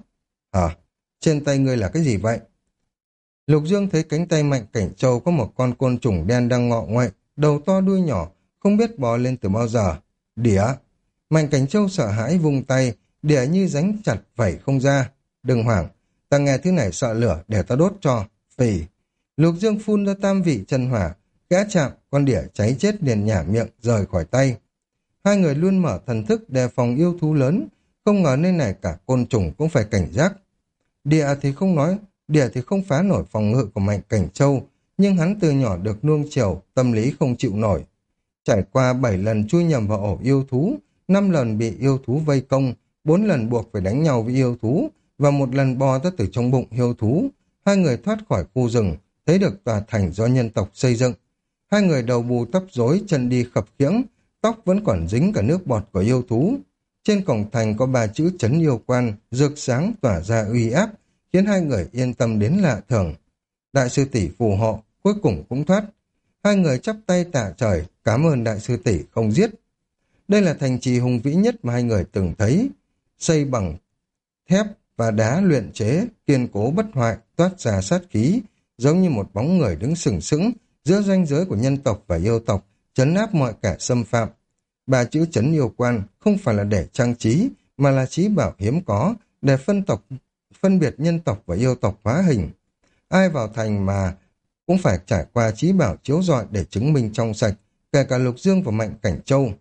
Speaker 1: Trên tay ngươi là cái gì vậy? Lục Dương thấy cánh tay Mạnh Cảnh Châu có một con côn trùng đen đang ngọ nguậy, đầu to đuôi nhỏ, không biết bò lên từ bao giờ. Đỉa! Mạnh Cảnh Châu sợ hãi vung tay, đỉa như dính chặt vẩy không ra. Đừng hoảng, ta nghe thứ này sợ lửa để ta đốt cho. Phì! Lục Dương phun ra tam vị chân hỏa, gã chạm, con đỉa cháy chết liền nhả miệng, rời khỏi tay. Hai người luôn mở thần thức đề phòng yêu thú lớn, không ngờ nơi này cả côn trùng cũng phải cảnh giác. Đỉa thì không phá nổi phòng ngự của Mạnh Cảnh Châu, nhưng hắn từ nhỏ được nuông chiều, tâm lý không chịu nổi. Trải qua 7 lần chui nhầm vào ổ yêu thú, 5 lần bị yêu thú vây công, 4 lần buộc phải đánh nhau với yêu thú, và 1 lần bò ra từ trong bụng yêu thú. Hai người thoát khỏi khu rừng, thấy được tòa thành do nhân tộc xây dựng. Hai người đầu bù tóc rối, chân đi khập khiễng, tóc vẫn còn dính cả nước bọt của yêu thú. Trên cổng thành có 3 chữ trấn yêu quan, rực sáng tỏa ra uy áp, khiến hai người yên tâm đến lạ thường. Đại sư tỷ phù hộ, cuối cùng cũng thoát. Hai người chắp tay tạ trời, cảm ơn đại sư tỷ không giết. Đây là thành trì hùng vĩ nhất mà hai người từng thấy, xây bằng thép và đá luyện chế, kiên cố bất hoại, toát ra sát khí, giống như một bóng người đứng sừng sững giữa ranh giới của nhân tộc và yêu tộc, trấn áp mọi kẻ xâm phạm. 3 chữ trấn yêu quan không phải là để trang trí, mà là trí bảo hiếm có, để phân biệt nhân tộc và yêu tộc hóa hình. Ai vào thành mà cũng phải trải qua trí bảo chiếu rọi để chứng minh trong sạch, kể cả Lục Dương và Mạnh Cảnh Châu.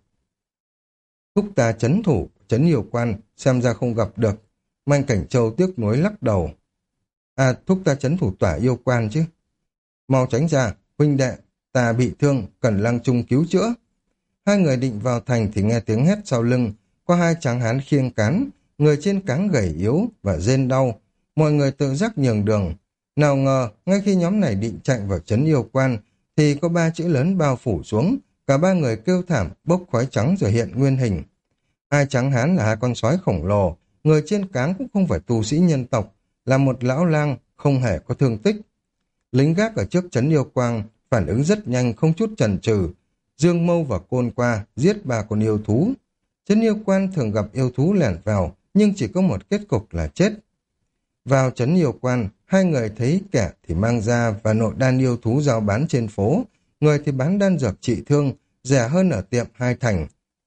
Speaker 1: Thúc ta trấn thủ, trấn yêu quan, xem ra không gặp được. Mạnh Cảnh Châu tiếc nuối lắc đầu. À, thúc ta trấn thủ tỏa yêu quan chứ. Mau tránh ra, huynh đệ, ta bị thương, cần Lăng Trung cứu chữa. Hai người định vào thành thì nghe tiếng hét sau lưng, có 2 tráng hán khiêng cán, người trên cáng gầy yếu và rên đau. Mọi người tự giác nhường đường. Nào ngờ, ngay khi nhóm này định chạy vào trấn yêu quan, thì có 3 chữ lớn bao phủ xuống, cả 3 người kêu thảm, bốc khói trắng rồi hiện nguyên hình. 2 tráng hán là 2 con sói khổng lồ, người trên cáng cũng không phải tu sĩ nhân tộc, là một lão lang, không hề có thương tích. Lính gác ở trước trấn yêu quang phản ứng rất nhanh, không chút chần chừ, dương mâu và côn qua giết 3 con yêu thú. Trấn yêu quan thường gặp yêu thú lẻn vào, nhưng chỉ có một kết cục là chết. Vào trấn yêu quan, hai người thấy kẻ thì mang ra và nội đan yêu thú giao bán trên phố, người thì bán đan dược trị thương, rẻ hơn ở tiệm Hai Thành.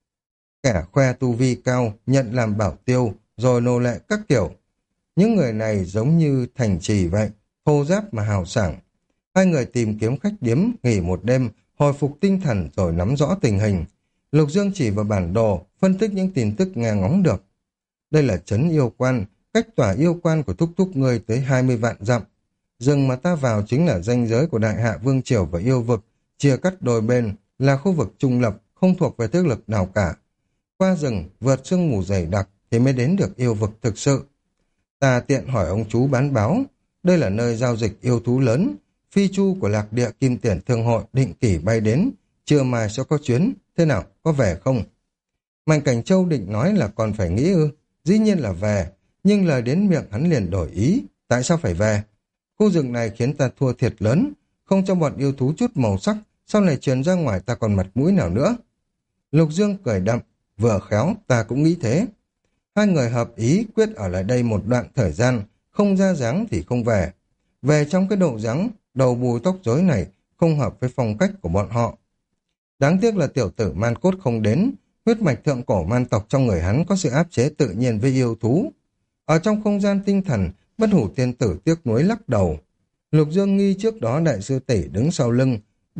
Speaker 1: Kẻ khoe tu vi cao, nhận làm bảo tiêu, rồi nô lệ các kiểu. Những người này giống như thành trì vậy, thô giáp mà hào sảng. Hai người tìm kiếm khách điếm, nghỉ một đêm, hồi phục tinh thần rồi nắm rõ tình hình. Lục Dương chỉ vào bản đồ, phân tích những tin tức nghe ngóng được. Đây là trấn yêu quan, cách tỏa yêu quan của thúc thúc ngươi tới 20 vạn dặm. Rừng mà ta vào chính là ranh giới của Đại Hạ Vương Triều và yêu vực, chia cắt đôi bên, là khu vực trung lập, không thuộc về thế lực nào cả. Qua rừng, vượt sương mù dày đặc thì mới đến được yêu vực thực sự. Ta tiện hỏi ông chú bán báo, đây là nơi giao dịch yêu thú lớn, phi chu của Lạc Địa Kim Tiền Thương Hội định kỷ bay đến, trưa mai sẽ có chuyến, thế nào, có về không? Mạnh Cảnh Châu định nói là còn phải nghĩ ư, dĩ nhiên là về, nhưng lời đến miệng hắn liền đổi ý, tại sao phải về? Khu rừng này khiến ta thua thiệt lớn, không cho bọn yêu thú chút màu sắc, sau này truyền ra ngoài ta còn mặt mũi nào nữa? Lục Dương cười đậm, vừa khéo ta cũng nghĩ thế. Hai người hợp ý quyết ở lại đây một đoạn thời gian, không ra dáng thì không về. Về trong cái độ dáng, đầu bù tóc rối này không hợp với phong cách của bọn họ. Đáng tiếc là tiểu tử Man Cốt không đến, huyết mạch thượng cổ man tộc trong người hắn có sự áp chế tự nhiên với yêu thú. Ở trong không gian tinh thần, Bất Hủ Tiên Tử tiếc nuối lắc đầu. Lục Dương nghi trước đó đại sư tỷ đứng sau lưng,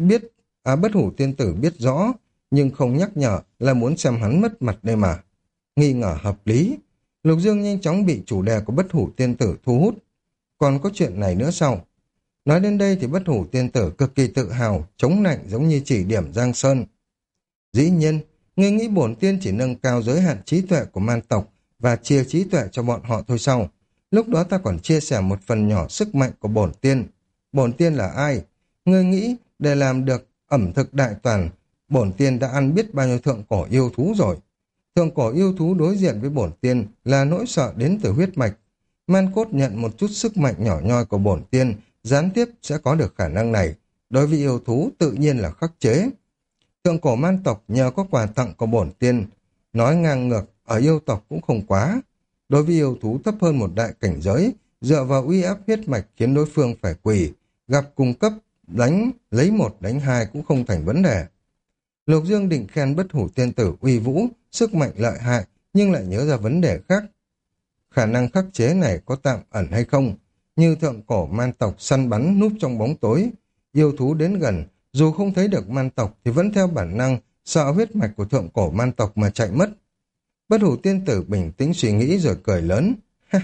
Speaker 1: Bất Hủ Tiên Tử biết rõ, nhưng không nhắc nhở là muốn xem hắn mất mặt đây mà. Nghi ngờ hợp lý, Lục Dương nhanh chóng bị chủ đề của Bất Hủ Tiên Tử thu hút. Còn có chuyện này nữa sao? Nói đến đây thì Bất Hủ Tiên Tử cực kỳ tự hào, chống nạnh giống như chỉ điểm Giang Sơn. Dĩ nhiên, ngươi nghĩ bổn tiên chỉ nâng cao giới hạn trí tuệ của man tộc và chia trí tuệ cho bọn họ thôi sau. Lúc đó ta còn chia sẻ một phần nhỏ sức mạnh của bổn tiên. Bổn tiên là ai? Ngươi nghĩ để làm được ẩm thực đại toàn, bổn tiên đã ăn biết bao nhiêu thượng cổ yêu thú rồi. Thượng cổ yêu thú đối diện với bổn tiên là nỗi sợ đến từ huyết mạch. Man Cốt nhận một chút sức mạnh nhỏ nhoi của bổn tiên, gián tiếp sẽ có được khả năng này. Đối với yêu thú tự nhiên là khắc chế. Thượng cổ man tộc nhờ có quà tặng của bổn tiên, nói ngang ngược ở yêu tộc cũng không quá. Đối với yêu thú thấp hơn một đại cảnh giới, dựa vào uy áp huyết mạch khiến đối phương phải quỳ, gặp cùng cấp lấy 1 đánh 2 cũng không thành vấn đề. Lục Dương định khen Bất Hủ Tiên Tử uy vũ, sức mạnh lợi hại, nhưng lại nhớ ra vấn đề khác. Khả năng khắc chế này có tạm ẩn hay không? Như thượng cổ man tộc săn bắn núp trong bóng tối, yêu thú đến gần, dù không thấy được man tộc thì vẫn theo bản năng sợ huyết mạch của thượng cổ man tộc mà chạy mất. Bất Hủ Tiên Tử bình tĩnh suy nghĩ rồi cười lớn.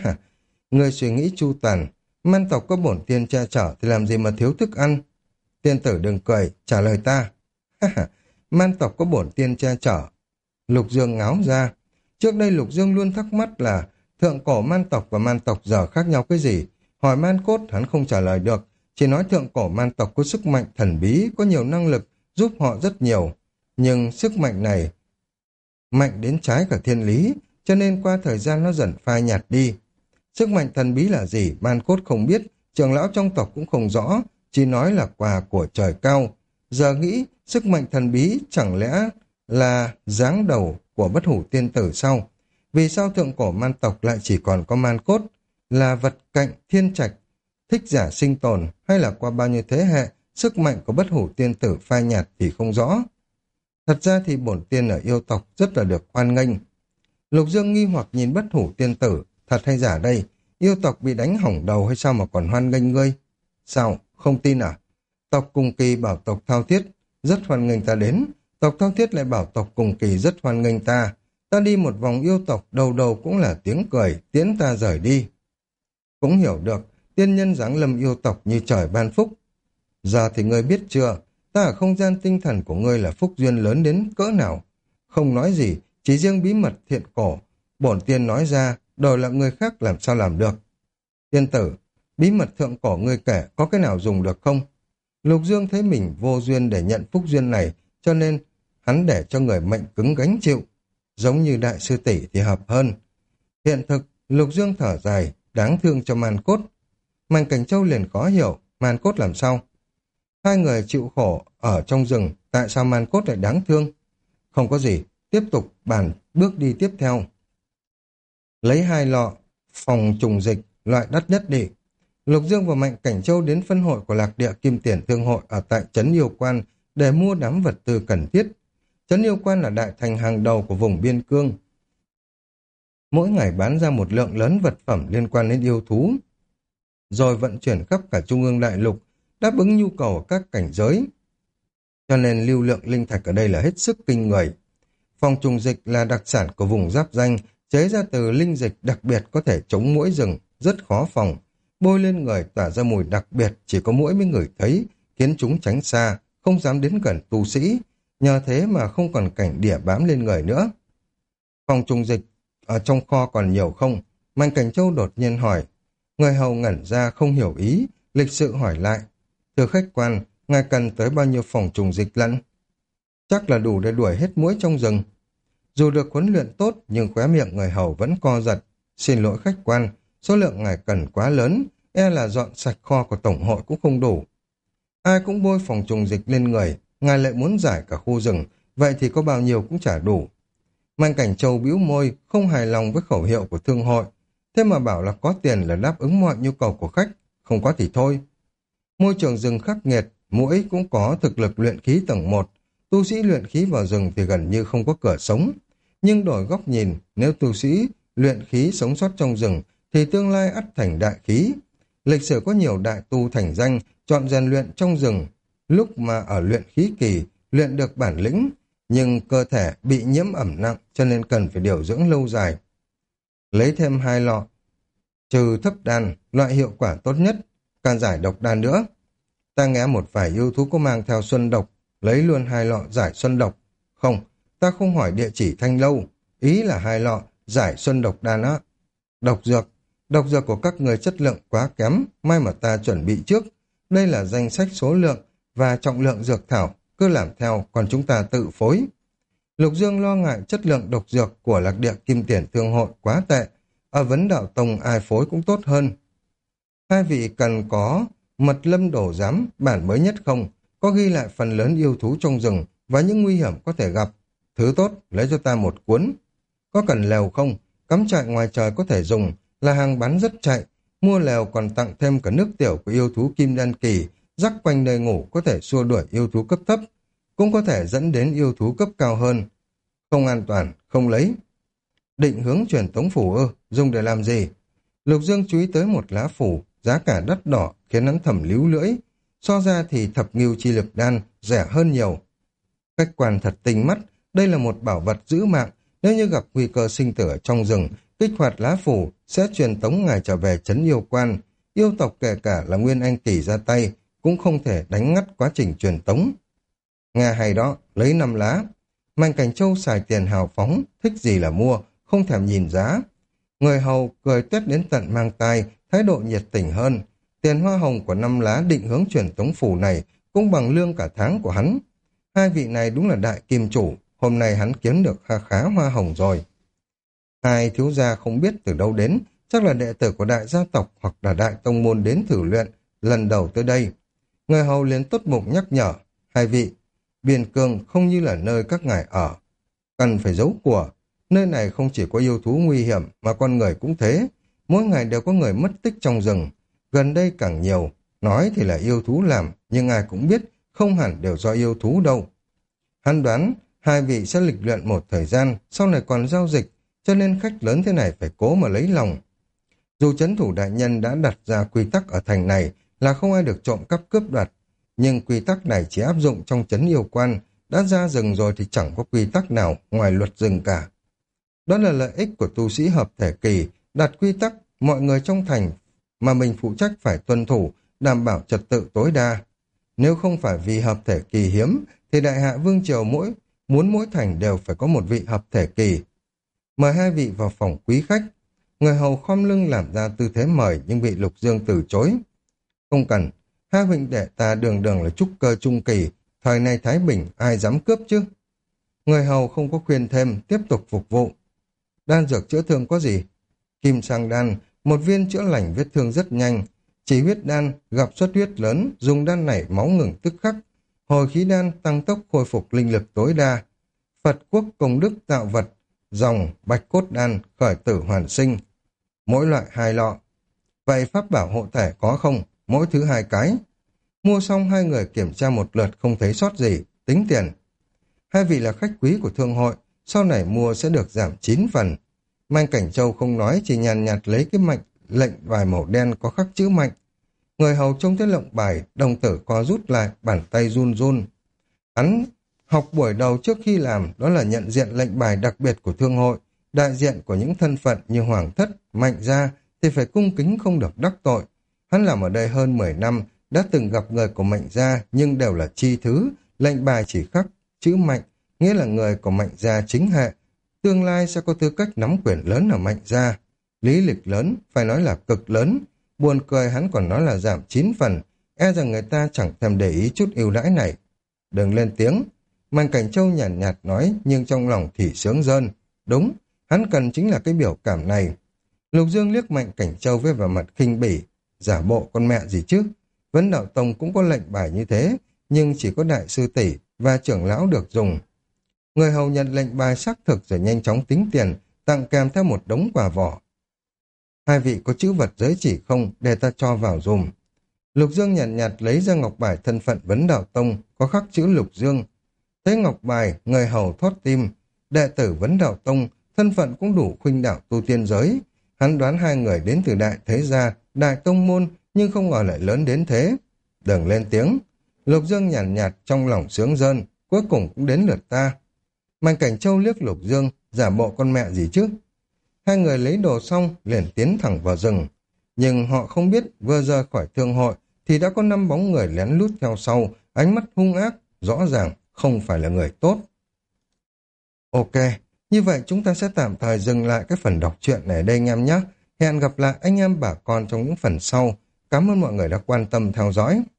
Speaker 1: Người suy nghĩ chu toàn, man tộc có bổn tiên che chở thì làm gì mà thiếu thức ăn? Tiên tử đừng cười, trả lời ta. Man tộc có bổn tiên che chở. Lục Dương ngáo ra. Trước đây Lục Dương luôn thắc mắc là thượng cổ man tộc và man tộc giờ khác nhau cái gì. Hỏi man cốt hắn không trả lời được, chỉ nói thượng cổ man tộc có sức mạnh thần bí, có nhiều năng lực, giúp họ rất nhiều. Nhưng sức mạnh này mạnh đến trái cả thiên lý, cho nên qua thời gian nó dần phai nhạt đi. Sức mạnh thần bí là gì, man cốt không biết, trưởng lão trong tộc cũng không rõ, chỉ nói là quà của trời cao. Giờ nghĩ, sức mạnh thần bí chẳng lẽ là dáng đầu của bất hủ tiên tử sau? Vì sao thượng cổ man tộc lại chỉ còn có man cốt, là vật cạnh thiên trạch, thích giả sinh tồn, hay là qua bao nhiêu thế hệ, sức mạnh của bất hủ tiên tử phai nhạt thì không rõ. Thật ra thì bổn tiên ở yêu tộc rất là được hoan nghênh. Lục Dương nghi hoặc nhìn bất hủ tiên tử, thật hay giả đây, yêu tộc bị đánh hỏng đầu hay sao mà còn hoan nghênh ngươi? Sao, không tin à? Tộc Cùng Kỳ bảo tộc Thao Thiết rất hoan nghênh ta đến, tộc Thao Thiết lại bảo tộc Cùng Kỳ rất hoan nghênh ta. Ta đi một vòng yêu tộc, đầu đầu cũng là tiếng cười, tiễn ta rời đi. Cũng hiểu được, tiên nhân giáng lâm yêu tộc như trời ban phúc. Giờ thì ngươi biết chưa, ta ở không gian tinh thần của ngươi là phúc duyên lớn đến cỡ nào. Không nói gì, chỉ riêng bí mật thiện cổ, bổn tiên nói ra, đổi lại người khác làm sao làm được. Tiên tử, bí mật thượng cổ ngươi kể có cái nào dùng được không? Lục Dương thấy mình vô duyên để nhận phúc duyên này, cho nên hắn để cho người mệnh cứng gánh chịu. Giống như đại sư tỷ thì hợp hơn. Hiện thực, Lục Dương thở dài, đáng thương cho Man Cốt. Mạnh Cảnh Châu liền khó hiểu, Man Cốt làm sao? Hai người chịu khổ ở trong rừng, tại sao Man Cốt lại đáng thương? Không có gì, tiếp tục bàn bước đi tiếp theo. Lấy 2 lọ phòng trùng dịch, loại đắt nhất đi. Lục Dương và Mạnh Cảnh Châu đến phân hội của Lạc Địa Kim Tiền Thương hội ở tại Trấn Yêu Quan để mua đám vật tư cần thiết. Trấn Yêu Quan là đại thành hàng đầu của vùng biên cương. Mỗi ngày bán ra một lượng lớn vật phẩm liên quan đến yêu thú, rồi vận chuyển khắp cả Trung ương đại lục, đáp ứng nhu cầu ở các cảnh giới. Cho nên lưu lượng linh thạch ở đây là hết sức kinh người. Phòng trùng dịch là đặc sản của vùng giáp danh, chế ra từ linh dịch đặc biệt có thể chống muỗi rừng, rất khó phòng. Bôi lên người tỏa ra mùi đặc biệt, chỉ có muỗi mới ngửi thấy, khiến chúng tránh xa, không dám đến gần tu sĩ. Nhờ thế mà không còn cảnh đỉa bám lên người nữa. Phòng trùng dịch ở trong kho còn nhiều không? Mạnh Cảnh Châu đột nhiên hỏi. Người hầu ngẩn ra không hiểu ý, lịch sự hỏi lại. Thưa khách quan, ngài cần tới bao nhiêu phòng trùng dịch lẫn? Chắc là đủ để đuổi hết muỗi trong rừng. Dù được huấn luyện tốt, nhưng khóe miệng người hầu vẫn co giật. Xin lỗi khách quan, số lượng ngài cần quá lớn, e là dọn sạch kho của tổng hội cũng không đủ. Ai cũng bôi phòng trùng dịch lên người, ngài lại muốn giải cả khu rừng, vậy thì có bao nhiêu cũng chả đủ. Mạnh Cảnh Châu bĩu môi, không hài lòng với khẩu hiệu của thương hội. Thế mà bảo là có tiền là đáp ứng mọi nhu cầu của khách, không có thì thôi. Môi trường rừng khắc nghiệt, muỗi cũng có thực lực luyện khí tầng 1. Tu sĩ luyện khí vào rừng thì gần như không có cửa sống. Nhưng đổi góc nhìn, nếu tu sĩ luyện khí sống sót trong rừng, thì tương lai ắt thành đại khí. Lịch sử có nhiều đại tu thành danh, chọn rèn luyện trong rừng. Lúc mà ở luyện khí kỳ, luyện được bản lĩnh, nhưng cơ thể bị nhiễm ẩm nặng cho nên cần phải điều dưỡng lâu dài. Lấy thêm 2 lọ, trừ thấp đan, loại hiệu quả tốt nhất, can giải độc đan nữa. Ta nghe một vài yêu thú có mang theo xuân độc, lấy luôn 2 lọ giải xuân độc. Không, ta không hỏi địa chỉ Thanh Lâu, ý là 2 lọ giải xuân độc đan á. Độc dược của các người chất lượng quá kém, may mà ta chuẩn bị trước. Đây là danh sách số lượng và trọng lượng dược thảo, cứ làm theo, còn chúng ta tự phối. Lục Dương lo ngại chất lượng độc dược của Lạc Địa Kim Tiền Thương hội quá tệ, ở Vấn Đạo Tông ai phối cũng tốt hơn. Hai vị cần có mật lâm đổ giám bản mới nhất không? Có ghi lại phần lớn yêu thú trong rừng và những nguy hiểm có thể gặp. Thứ tốt, lấy cho ta một cuốn. Có cần lều không? Cắm trại ngoài trời có thể dùng, là hàng bán rất chạy. Mua lều còn tặng thêm cả nước tiểu của yêu thú Kim Đan Kỳ, rắc quanh nơi ngủ có thể xua đuổi yêu thú cấp thấp, cũng có thể dẫn đến yêu thú cấp cao hơn. Không an toàn, không lấy. Định hướng truyền tống phủ dùng để làm gì? Lục Dương chú ý tới một lá phủ, giá cả đắt đỏ khiến hắn thầm líu lưỡi. So ra thì thập ngưu chi lực đan rẻ hơn nhiều. Khách quan thật tinh mắt, đây là một bảo vật giữ mạng. Nếu như gặp nguy cơ sinh tử ở trong rừng, kích hoạt lá phủ sẽ truyền tống ngài trở về trấn yêu quan. Yêu tộc kể cả là Nguyên Anh Kỳ ra tay cũng không thể đánh ngắt quá trình truyền tống. Nghe hay đó, lấy 5 lá. Mạnh Cảnh Châu xài tiền hào phóng, thích gì là mua, không thèm nhìn giá. Người hầu cười tuét đến tận mang tai, thái độ nhiệt tình hơn. Tiền hoa hồng của 5 lá định hướng truyền tống phủ này cũng bằng lương cả tháng của hắn. Hai vị này đúng là đại kim chủ, hôm nay hắn kiếm được kha khá hoa hồng rồi. Hai thiếu gia không biết từ đâu đến, chắc là đệ tử của đại gia tộc hoặc là đại tông môn đến thử luyện, lần đầu tới đây. Người hầu liền tốt bụng nhắc nhở, hai vị, biên cương không như là nơi các ngài ở. Cần phải giấu của, nơi này không chỉ có yêu thú nguy hiểm mà con người cũng thế. Mỗi ngày đều có người mất tích trong rừng, gần đây càng nhiều, nói thì là yêu thú làm, nhưng ai cũng biết không hẳn đều do yêu thú đâu. Hắn đoán hai vị sẽ lịch luyện một thời gian, sau này còn giao dịch, cho nên khách lớn thế này phải cố mà lấy lòng. Dù chấn thủ đại nhân đã đặt ra quy tắc ở thành này là không ai được trộm cắp cướp đoạt, nhưng quy tắc này chỉ áp dụng trong trấn yêu quan, đã ra rừng rồi thì chẳng có quy tắc nào ngoài luật rừng cả. Đó là lợi ích của tu sĩ hợp thể kỳ, đặt quy tắc mọi người trong thành mà mình phụ trách phải tuân thủ, đảm bảo trật tự tối đa. Nếu không phải vì hợp thể kỳ hiếm, thì đại hạ vương triều muốn mỗi thành đều phải có một vị hợp thể kỳ. Mời hai vị vào phòng quý khách. Người hầu khom lưng làm ra tư thế mời nhưng bị Lục Dương từ chối. Không cần, hai huynh đệ ta đường đường là trúc cơ trung kỳ, thời này Thái Bình ai dám cướp chứ. Người hầu không có khuyên thêm, tiếp tục phục vụ. Đan dược chữa thương có gì? Kim sang đan, một viên chữa lành vết thương rất nhanh. Chỉ huyết đan, gặp xuất huyết lớn, dùng đan này máu ngừng tức khắc. Hồi khí đan, tăng tốc khôi phục linh lực tối đa. Phật quốc công đức tạo vật, dòng, bạch cốt đan, khởi tử hoàn sinh. Mỗi loại 2 lọ. Vậy pháp bảo hộ thể có không? Mỗi thứ 2 cái. Mua xong hai người kiểm tra một lượt không thấy sót gì, tính tiền. Hai vị là khách quý của thương hội, sau này mua sẽ được giảm 9 phần. Mạnh Cảnh Châu không nói, chỉ nhàn nhạt lấy cái lệnh bài màu đen có khắc chữ mạnh. Người hầu trông thấy lệnh bài, đồng tử co rút lại, bàn tay run run. Hắn học buổi đầu trước khi làm, đó là nhận diện lệnh bài đặc biệt của thương hội, đại diện của những thân phận như Hoàng Thất, Mạnh Gia thì phải cung kính không được đắc tội. Hắn làm ở đây hơn 10 năm, đã từng gặp người của Mạnh Gia nhưng đều là chi thứ, lệnh bài chỉ khắc chữ Mạnh, nghĩa là người của Mạnh Gia chính hệ. Tương lai sẽ có tư cách nắm quyền lớn ở Mạnh Gia. Lý lịch lớn, phải nói là cực lớn. Buồn cười hắn còn nói là giảm 9 phần, e rằng người ta chẳng thèm để ý chút ưu đãi này. Đừng lên tiếng. Mạnh Cảnh Châu nhàn nhạt nói nhưng trong lòng thì sướng rơn. Đúng, hắn cần chính là cái biểu cảm này. Lục Dương liếc Mạnh Cảnh Châu với vẻ mặt khinh bỉ. Giả bộ con mẹ gì chứ? Vấn Đạo Tông cũng có lệnh bài như thế, nhưng chỉ có đại sư tỷ và trưởng lão được dùng. Người hầu nhận lệnh bài xác thực rồi nhanh chóng tính tiền, tặng kèm theo một đống quà vỏ. Hai vị có chữ vật giới chỉ không để ta cho vào dùm. Lục Dương nhàn nhạt lấy ra ngọc bài thân phận Vấn Đạo Tông có khắc chữ Lục Dương. Thấy ngọc bài, người hầu thót tim. Đệ tử Vấn Đạo Tông, thân phận cũng đủ khuynh đảo tu tiên giới. Hắn đoán hai người đến từ đại thế gia, đại tông môn, nhưng không ngờ lại lớn đến thế. Đừng lên tiếng. Lục Dương nhàn nhạt trong lòng sướng rơn, cuối cùng cũng đến lượt ta. Mạnh Cảnh Châu liếc Lục Dương, giả bộ con mẹ gì chứ? Hai người lấy đồ xong liền tiến thẳng vào rừng. Nhưng họ không biết vừa rời khỏi thương hội thì đã có 5 bóng người lén lút theo sau, ánh mắt hung ác, rõ ràng không phải là người tốt. Ok, như vậy chúng ta sẽ tạm thời dừng lại cái phần đọc truyện này ở đây anh em nhé. Hẹn gặp lại anh em bà con trong những phần sau. Cảm ơn mọi người đã quan tâm theo dõi.